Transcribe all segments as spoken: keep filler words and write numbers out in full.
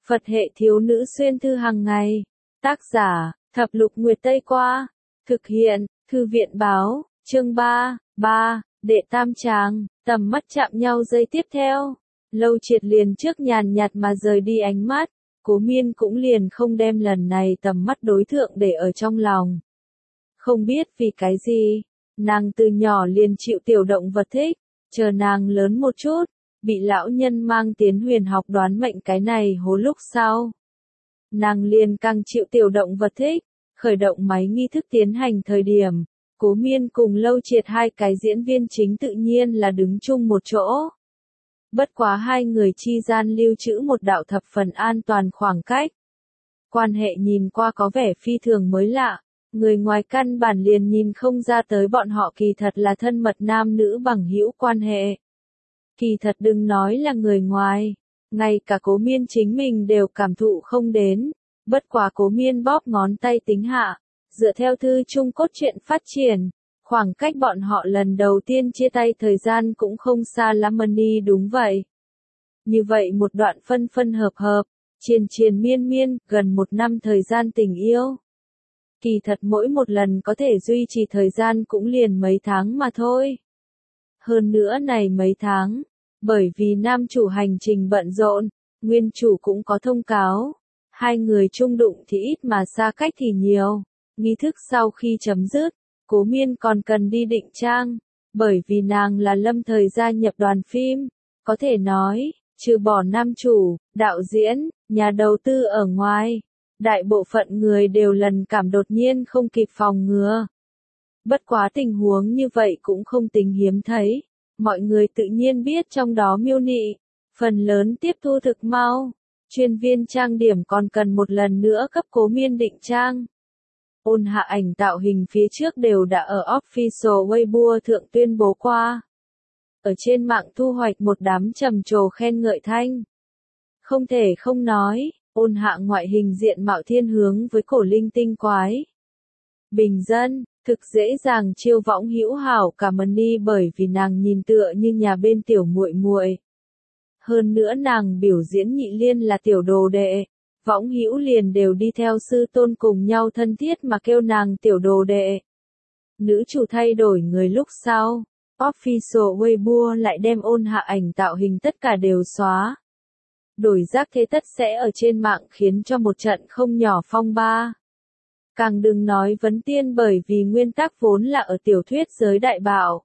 Phật hệ thiếu nữ xuyên thư hàng ngày. Tác giả, Thập Lục Nguyệt Tây Qua. Thực hiện, Thư viện báo, chương ba, ba, Đệ Tam Tràng, tầm mắt chạm nhau giây tiếp theo. Lâu Triệt liền trước nhàn nhạt mà rời đi ánh mắt, Cố Miên cũng liền không đem lần này tầm mắt đối tượng để ở trong lòng. Không biết vì cái gì, nàng từ nhỏ liền chịu tiểu động vật thích, chờ nàng lớn một chút, bị lão nhân mang tiến huyền học đoán mệnh cái này hố lúc sau. Nàng liền càng chịu tiểu động vật thích, khởi động máy nghi thức tiến hành thời điểm, Cố Miên cùng Lâu Triệt hai cái diễn viên chính tự nhiên là đứng chung một chỗ. Bất quá hai người chi gian lưu trữ một đạo thập phần an toàn khoảng cách. Quan hệ nhìn qua có vẻ phi thường mới lạ, người ngoài căn bản liền nhìn không ra tới bọn họ kỳ thật là thân mật nam nữ bằng hữu quan hệ. Kỳ thật đừng nói là người ngoài, ngay cả Cố Miên chính mình đều cảm thụ không đến, bất quá Cố Miên bóp ngón tay tính hạ, dựa theo thư chung cốt truyện phát triển, khoảng cách bọn họ lần đầu tiên chia tay thời gian cũng không xa lắm đi đúng vậy. Như vậy một đoạn phân phân hợp hợp, triền triền miên miên, gần một năm thời gian tình yêu. Kỳ thật mỗi một lần có thể duy trì thời gian cũng liền mấy tháng mà thôi. Hơn nữa này mấy tháng, bởi vì nam chủ hành trình bận rộn, nguyên chủ cũng có thông cáo. Hai người chung đụng thì ít mà xa cách thì nhiều. Nghi thức sau khi chấm dứt, Cố Miên còn cần đi định trang, bởi vì nàng là lâm thời gia nhập đoàn phim. Có thể nói, trừ bỏ nam chủ, đạo diễn, nhà đầu tư ở ngoài, đại bộ phận người đều lần cảm đột nhiên không kịp phòng ngừa. Bất quá tình huống như vậy cũng không tính hiếm thấy, mọi người tự nhiên biết trong đó miêu nị, phần lớn tiếp thu thực mau. Chuyên viên trang điểm còn cần một lần nữa cấp Cố Miên định trang. Ôn Hạ ảnh tạo hình phía trước đều đã ở official Weibo thượng tuyên bố qua. Ở trên mạng thu hoạch một đám trầm trồ khen ngợi thanh. Không thể không nói, Ôn Hạ ngoại hình diện mạo thiên hướng với cổ linh tinh quái. Bình dân, thực dễ dàng chiêu võng hữu hảo cả Mani bởi vì nàng nhìn tựa như nhà bên tiểu muội muội. Hơn nữa nàng biểu diễn Nhị Liên là tiểu đồ đệ, võng hữu liền đều đi theo sư tôn cùng nhau thân thiết mà kêu nàng tiểu đồ đệ. Nữ chủ thay đổi người lúc sau, official Weibo lại đem Ôn Hạ ảnh tạo hình tất cả đều xóa. Đổi rác thế tất sẽ ở trên mạng khiến cho một trận không nhỏ phong ba. Càng đừng nói vấn tiên bởi vì nguyên tắc vốn là ở tiểu thuyết giới đại bạo.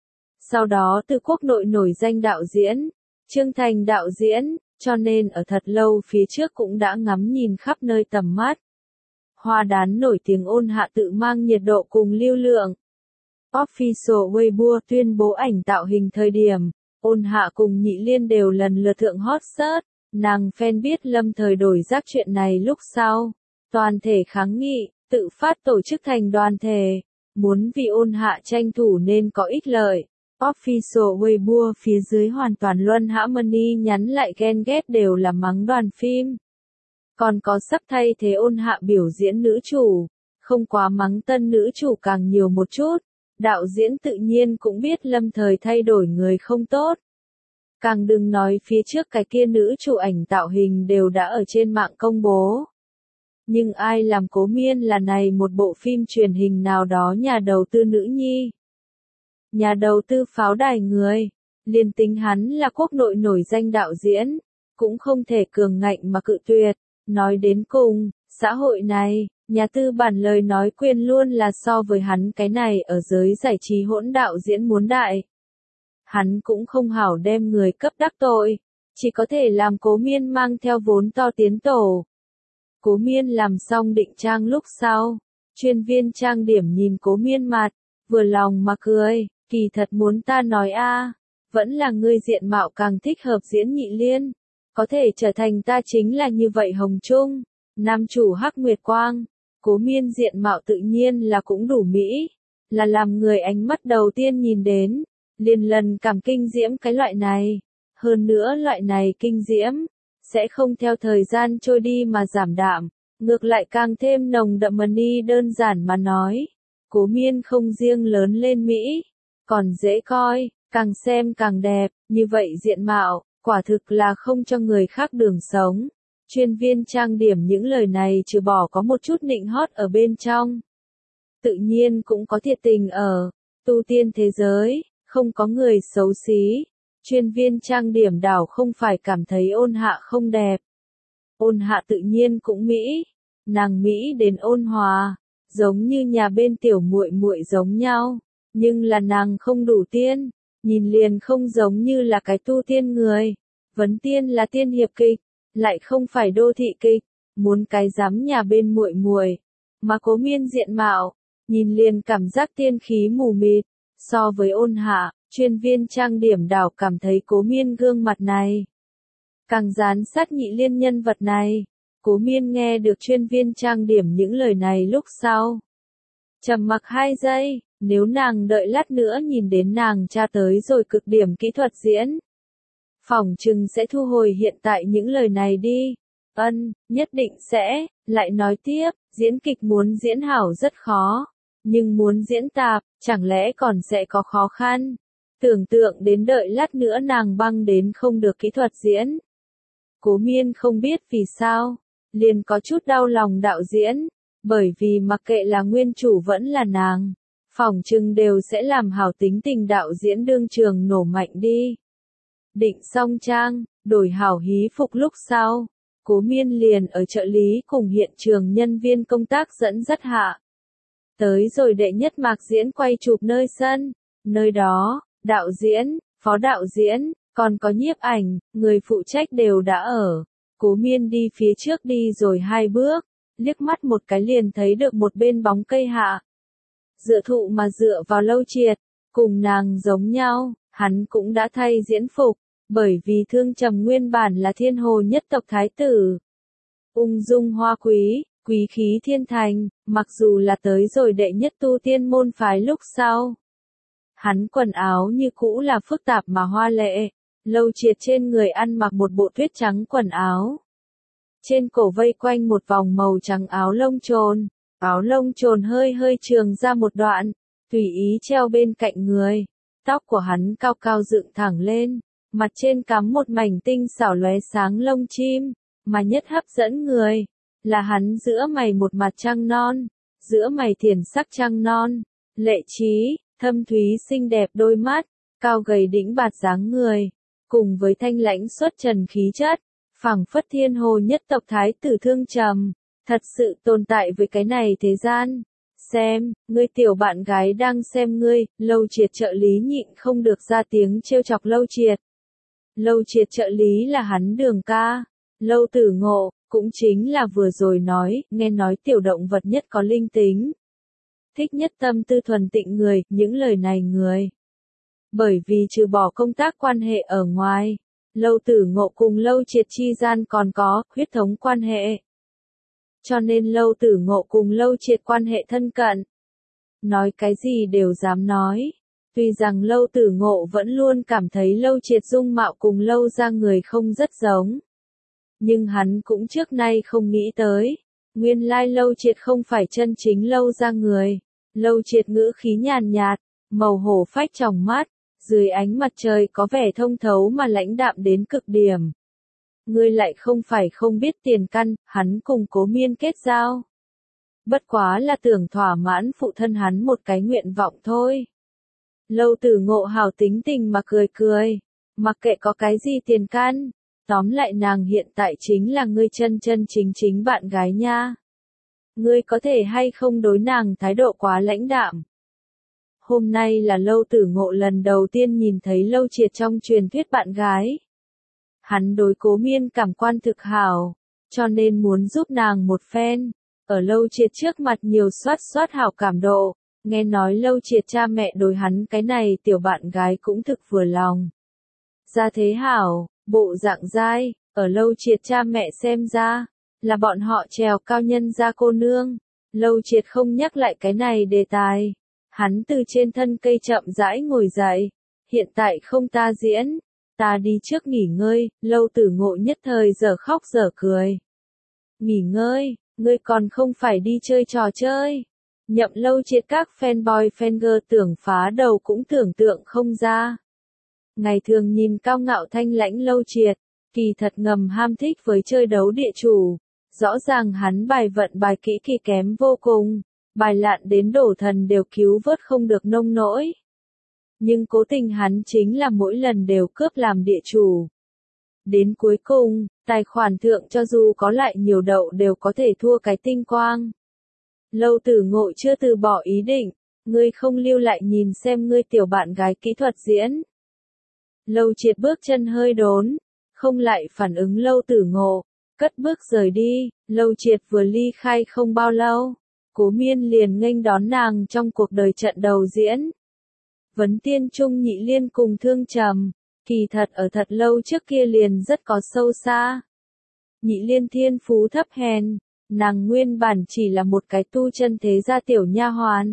Sau đó từ quốc nội nổi danh đạo diễn, Trương Thành đạo diễn, cho nên ở thật lâu phía trước cũng đã ngắm nhìn khắp nơi tầm mắt. Hoa đán nổi tiếng Ôn Hạ tự mang nhiệt độ cùng lưu lượng. Official Weibo tuyên bố ảnh tạo hình thời điểm, Ôn Hạ cùng Nhị Liên đều lần lượt thượng hot search, nàng fan biết lâm thời đổi rác chuyện này lúc sau. Toàn thể kháng nghị, tự phát tổ chức thành đoàn thể, muốn vì Ôn Hạ tranh thủ nên có ích lợi. Official Weibo phía dưới hoàn toàn luân hãm Mani nhắn lại ghen ghét đều là mắng đoàn phim. Còn có sắp thay thế Ôn Hạ biểu diễn nữ chủ, không quá mắng tân nữ chủ càng nhiều một chút. Đạo diễn tự nhiên cũng biết lâm thời thay đổi người không tốt. Càng đừng nói phía trước cái kia nữ chủ ảnh tạo hình đều đã ở trên mạng công bố. Nhưng ai làm Cố Miên là này một bộ phim truyền hình nào đó nhà đầu tư nữ nhi. Nhà đầu tư pháo đài người, liền tính hắn là quốc nội nổi danh đạo diễn, cũng không thể cường ngạnh mà cự tuyệt. Nói đến cùng, xã hội này, nhà tư bản lời nói quyền luôn là so với hắn cái này ở giới giải trí hỗn đạo diễn muốn đại. Hắn cũng không hảo đem người cấp đắc tội, chỉ có thể làm Cố Miên mang theo vốn to tiến tổ. Cố Miên làm xong định trang lúc sau, chuyên viên trang điểm nhìn Cố Miên mặt, vừa lòng mà cười, kỳ thật muốn ta nói a, vẫn là ngươi diện mạo càng thích hợp diễn Nhị Liên, có thể trở thành ta chính là như vậy Hồng Trung, nam chủ Hắc Nguyệt Quang. Cố Miên diện mạo tự nhiên là cũng đủ mỹ, là làm người ánh mắt đầu tiên nhìn đến, liền lần cảm kinh diễm cái loại này. Hơn nữa loại này kinh diễm, sẽ không theo thời gian trôi đi mà giảm đạm, ngược lại càng thêm nồng đậm Mani đơn giản mà nói. Cố Miên không riêng lớn lên mỹ, còn dễ coi, càng xem càng đẹp, như vậy diện mạo, quả thực là không cho người khác đường sống. Chuyên viên trang điểm những lời này trừ bỏ có một chút nịnh hót ở bên trong. Tự nhiên cũng có thiệt tình ở, tu tiên thế giới, không có người xấu xí. Chuyên viên trang điểm đảo không phải cảm thấy ôn hạ không đẹp. Ôn hạ tự nhiên cũng Mỹ, nàng Mỹ đến ôn hòa, giống như nhà bên tiểu muội muội giống nhau, nhưng là nàng không đủ tiên, nhìn liền không giống như là cái tu tiên người. Vấn tiên là tiên hiệp kịch, lại không phải đô thị kịch, muốn cái dám nhà bên muội muội, mà Cố Miên diện mạo, nhìn liền cảm giác tiên khí mù mịt, so với ôn hạ, chuyên viên trang điểm đảo cảm thấy Cố Miên gương mặt này càng dán sát nhị liên nhân vật này. Cố Miên nghe được chuyên viên trang điểm những lời này lúc sau, trầm mặc hai giây, nếu nàng đợi lát nữa nhìn đến nàng tra tới rồi cực điểm kỹ thuật diễn, phỏng chừng sẽ thu hồi hiện tại những lời này đi. Ân, nhất định sẽ. Lại nói tiếp, diễn kịch muốn diễn hảo rất khó, nhưng muốn diễn tạp, chẳng lẽ còn sẽ có khó khăn. Tưởng tượng đến đợi lát nữa nàng băng đến không được kỹ thuật diễn. Cố Miên không biết vì sao, liền có chút đau lòng đạo diễn, bởi vì mặc kệ là nguyên chủ vẫn là nàng, phỏng chừng đều sẽ làm hảo tính tình đạo diễn đương trường nổ mạnh đi. Định xong trang, đổi hảo hí phục lúc sau, Cố Miên liền ở trợ lý cùng hiện trường nhân viên công tác dẫn dắt hạ. Tới rồi đệ nhất mạc diễn quay chụp nơi sân, nơi đó, đạo diễn, phó đạo diễn, còn có nhiếp ảnh, người phụ trách đều đã ở. Cố Miên đi phía trước đi rồi hai bước, liếc mắt một cái liền thấy được một bên bóng cây hạ. Dựa thụ mà dựa vào Lâu Triệt, cùng nàng giống nhau, hắn cũng đã thay diễn phục, bởi vì Thương Trầm nguyên bản là thiên hồ nhất tộc thái tử. Ung dung hoa quý, quý khí thiên thành, mặc dù là tới rồi đệ nhất tu tiên môn phái lúc sau. Hắn quần áo như cũ là phức tạp mà hoa lệ, Lâu Triệt trên người ăn mặc một bộ tuyết trắng quần áo. Trên cổ vây quanh một vòng màu trắng áo lông trồn, áo lông trồn hơi hơi trường ra một đoạn, tùy ý treo bên cạnh người. Tóc của hắn cao cao dựng thẳng lên, mặt trên cắm một mảnh tinh xảo lóe sáng lông chim, mà nhất hấp dẫn người, là hắn giữa mày một mặt trăng non, giữa mày thiển sắc trăng non, lệ trí, thâm thúy xinh đẹp đôi mắt, cao gầy đĩnh bạt dáng người, cùng với thanh lãnh xuất trần khí chất, phảng phất thiên hồ nhất tộc thái tử Thương Trầm, thật sự tồn tại với cái này thế gian. Xem, ngươi tiểu bạn gái đang xem ngươi, Lâu Triệt trợ lý nhịn không được ra tiếng trêu chọc Lâu Triệt. Lâu Triệt trợ lý là hắn Đường ca, Lâu Tử Ngộ, cũng chính là vừa rồi nói, nghe nói tiểu động vật nhất có linh tính. Thích nhất tâm tư thuần tịnh người, những lời này người. Bởi vì trừ bỏ công tác quan hệ ở ngoài, Lâu Tử Ngộ cùng Lâu Triệt chi gian còn có huyết thống quan hệ. Cho nên Lâu Tử Ngộ cùng Lâu Triệt quan hệ thân cận. Nói cái gì đều dám nói. Tuy rằng Lâu Tử Ngộ vẫn luôn cảm thấy Lâu Triệt dung mạo cùng Lâu ra người không rất giống. Nhưng hắn cũng trước nay không nghĩ tới. Nguyên lai Lâu Triệt không phải chân chính Lâu ra người. Lâu Triệt ngữ khí nhàn nhạt, màu hổ phách trong mắt, dưới ánh mặt trời có vẻ thông thấu mà lãnh đạm đến cực điểm. Ngươi lại không phải không biết tiền căn, hắn cùng Cố Miên kết giao. Bất quá là tưởng thỏa mãn phụ thân hắn một cái nguyện vọng thôi. Lâu Tử Ngộ hào tính tình mà cười cười, mặc kệ có cái gì tiền căn, tóm lại nàng hiện tại chính là ngươi chân chân chính chính bạn gái nha. Ngươi có thể hay không đối nàng thái độ quá lãnh đạm. Hôm nay là Lâu Tử Ngộ lần đầu tiên nhìn thấy Lâu Triệt trong truyền thuyết bạn gái. Hắn đối Cố Miên cảm quan thực hảo, cho nên muốn giúp nàng một phen, ở Lâu Triệt trước mặt nhiều soát soát hảo cảm độ, nghe nói Lâu Triệt cha mẹ đối hắn cái này tiểu bạn gái cũng thực vừa lòng. Gia thế hảo, bộ dạng dai, ở Lâu Triệt cha mẹ xem ra, là bọn họ trèo cao nhân gia cô nương. Lâu Triệt không nhắc lại cái này đề tài, hắn từ trên thân cây chậm rãi ngồi dậy, hiện tại không ta diễn. Ta đi trước nghỉ ngơi, Lâu Tử Ngộ nhất thời giờ khóc giờ cười. Nghỉ ngơi, ngươi còn không phải đi chơi trò chơi. Nhậm Lâu Triệt các fanboy fangirl tưởng phá đầu cũng tưởng tượng không ra. Ngày thường nhìn cao ngạo thanh lãnh Lâu Triệt, kỳ thật ngầm ham thích với chơi đấu địa chủ. Rõ ràng hắn bài vận bài kỹ kỳ kém vô cùng, bài lạn đến đổ thần đều cứu vớt không được nông nỗi. Nhưng cố tình hắn chính là mỗi lần đều cướp làm địa chủ. Đến cuối cùng, tài khoản thượng cho dù có lại nhiều đậu đều có thể thua cái tinh quang. Lâu Tử Ngộ chưa từ bỏ ý định, ngươi không lưu lại nhìn xem ngươi tiểu bạn gái kỹ thuật diễn. Lâu Triệt bước chân hơi đốn, không lại phản ứng Lâu Tử Ngộ, cất bước rời đi. Lâu Triệt vừa ly khai không bao lâu, Cố Miên liền nghênh đón nàng trong cuộc đời trận đầu diễn. Vấn Tiên Trung Nhị Liên cùng Thương Trầm, kỳ thật ở thật lâu trước kia liền rất có sâu xa. Nhị Liên thiên phú thấp hèn, nàng nguyên bản chỉ là một cái tu chân thế gia tiểu nha hoàn.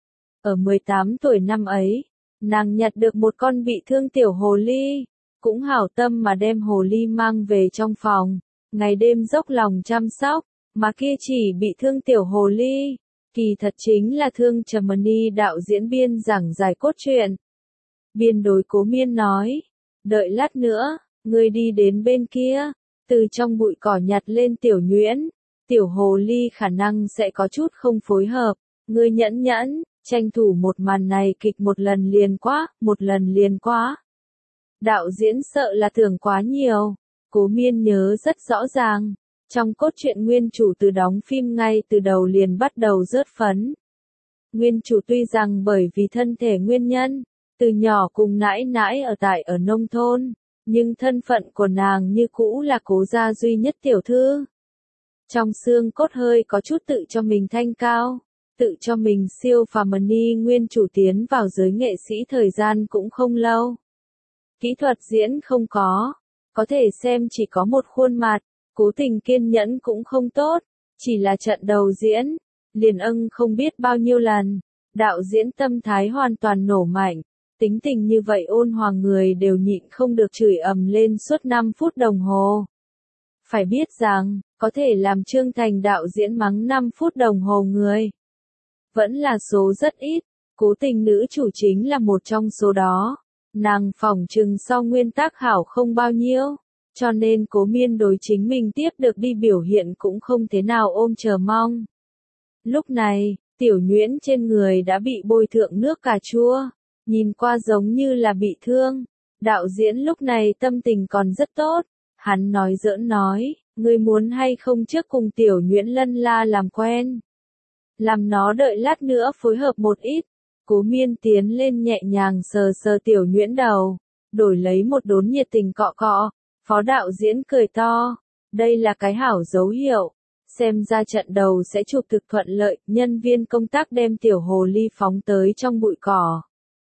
Ở mười tám tuổi năm ấy, nàng nhặt được một con bị thương tiểu hồ ly, cũng hảo tâm mà đem hồ ly mang về trong phòng, ngày đêm dốc lòng chăm sóc, mà kia chỉ bị thương tiểu hồ ly, kỳ thật chính là Thương Trầm Ni đạo diễn biên giảng giải cốt truyện. Biên đối Cố Miên nói, đợi lát nữa, ngươi đi đến bên kia, từ trong bụi cỏ nhặt lên tiểu nhuyễn, tiểu hồ ly khả năng sẽ có chút không phối hợp, ngươi nhẫn nhẫn, tranh thủ một màn này kịch một lần liền quá, một lần liền quá. Đạo diễn sợ là tưởng quá nhiều, Cố Miên nhớ rất rõ ràng, trong cốt truyện nguyên chủ từ đóng phim ngay từ đầu liền bắt đầu rớt phấn. Nguyên chủ tuy rằng bởi vì thân thể nguyên nhân, từ nhỏ cùng nãi nãi ở tại ở nông thôn, nhưng thân phận của nàng như cũ là Cố gia duy nhất tiểu thư. Trong xương cốt hơi có chút tự cho mình thanh cao, tự cho mình siêu phàm. Ni nguyên chủ tiến vào giới nghệ sĩ thời gian cũng không lâu. Kỹ thuật diễn không có, có thể xem chỉ có một khuôn mặt, cố tình kiên nhẫn cũng không tốt, chỉ là trận đầu diễn, liền âng không biết bao nhiêu lần, đạo diễn tâm thái hoàn toàn nổ mạnh, tính tình như vậy ôn hòa người đều nhịn không được chửi ầm lên suốt năm phút đồng hồ. Phải biết rằng, có thể làm Trương Thành đạo diễn mắng năm phút đồng hồ người, vẫn là số rất ít, cố tình nữ chủ chính là một trong số đó. Nàng phỏng chừng sau nguyên tác hảo không bao nhiêu, cho nên Cố Miên đối chính mình tiếp được đi biểu hiện cũng không thế nào ôm chờ mong. Lúc này, tiểu nhuyễn trên người đã bị bôi thượng nước cà chua, nhìn qua giống như là bị thương. Đạo diễn lúc này tâm tình còn rất tốt, hắn nói giỡn nói, ngươi muốn hay không trước cùng tiểu nhuyễn lân la làm quen. Làm nó đợi lát nữa phối hợp một ít. Cố Miên tiến lên nhẹ nhàng sờ sờ tiểu nhuyễn đầu, đổi lấy một đốn nhiệt tình cọ cọ. Phó đạo diễn cười to, đây là cái hảo dấu hiệu, xem ra trận đầu sẽ chụp thực thuận lợi. Nhân viên công tác đem tiểu hồ ly phóng tới trong bụi cỏ.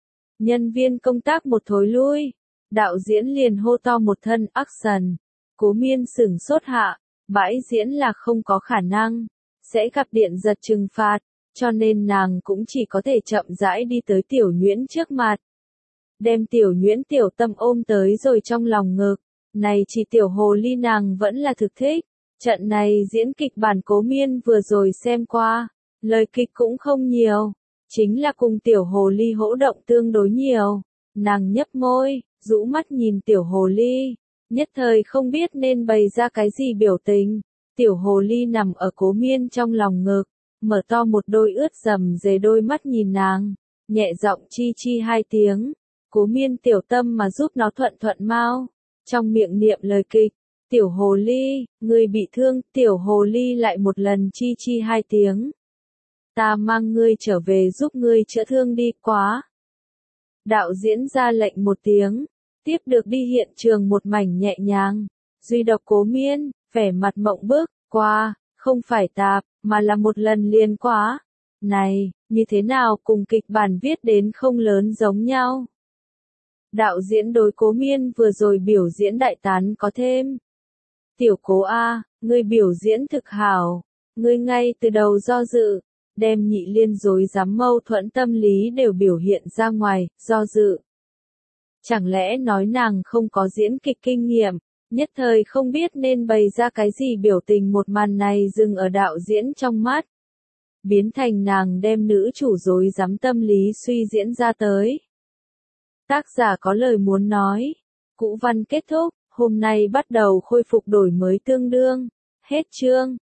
Nhân viên công tác một thối lui, đạo diễn liền hô to một thân action. Cố Miên sửng sốt hạ, bãi diễn là không có khả năng, sẽ gặp điện giật trừng phạt, cho nên nàng cũng chỉ có thể chậm rãi đi tới tiểu nhuyễn trước mặt. Đem tiểu nhuyễn tiểu tâm ôm tới rồi trong lòng ngực, này chỉ tiểu hồ ly nàng vẫn là thực thích. Trận này diễn kịch bản Cố Miên vừa rồi xem qua, lời kịch cũng không nhiều, chính là cùng tiểu hồ ly hỗ động tương đối nhiều. Nàng nhấp môi, rũ mắt nhìn tiểu hồ ly, nhất thời không biết nên bày ra cái gì biểu tình. Tiểu hồ ly nằm ở Cố Miên trong lòng ngực, mở to một đôi ướt rầm rề đôi mắt nhìn nàng, nhẹ giọng chi chi hai tiếng. Cố Miên tiểu tâm mà giúp nó thuận thuận mau, trong miệng niệm lời kịch. Tiểu hồ ly, ngươi bị thương. Tiểu hồ ly lại một lần chi chi hai tiếng. Ta mang ngươi trở về giúp ngươi chữa thương đi. Quá. Đạo diễn ra lệnh một tiếng, tiếp được đi hiện trường một mảnh nhẹ nhàng. Duy độc Cố Miên, vẻ mặt mộng bức, qua, không phải tạp, mà là một lần liền quá. Này, như thế nào cùng kịch bản viết đến không lớn giống nhau. Đạo diễn đối Cố Miên vừa rồi biểu diễn đại tán có thêm. Tiểu Cố A, ngươi biểu diễn thực hảo, ngươi ngay từ đầu do dự, đem Nhị Liên dối dám mâu thuẫn tâm lý đều biểu hiện ra ngoài, do dự. Chẳng lẽ nói nàng không có diễn kịch kinh nghiệm, nhất thời không biết nên bày ra cái gì biểu tình. Một màn này dừng ở đạo diễn trong mắt, biến thành nàng đem nữ chủ dối dám tâm lý suy diễn ra tới. Tác giả có lời muốn nói, cũ văn kết thúc. hôm nay bắt đầu khôi phục đổi mới tương đương. Hết chương.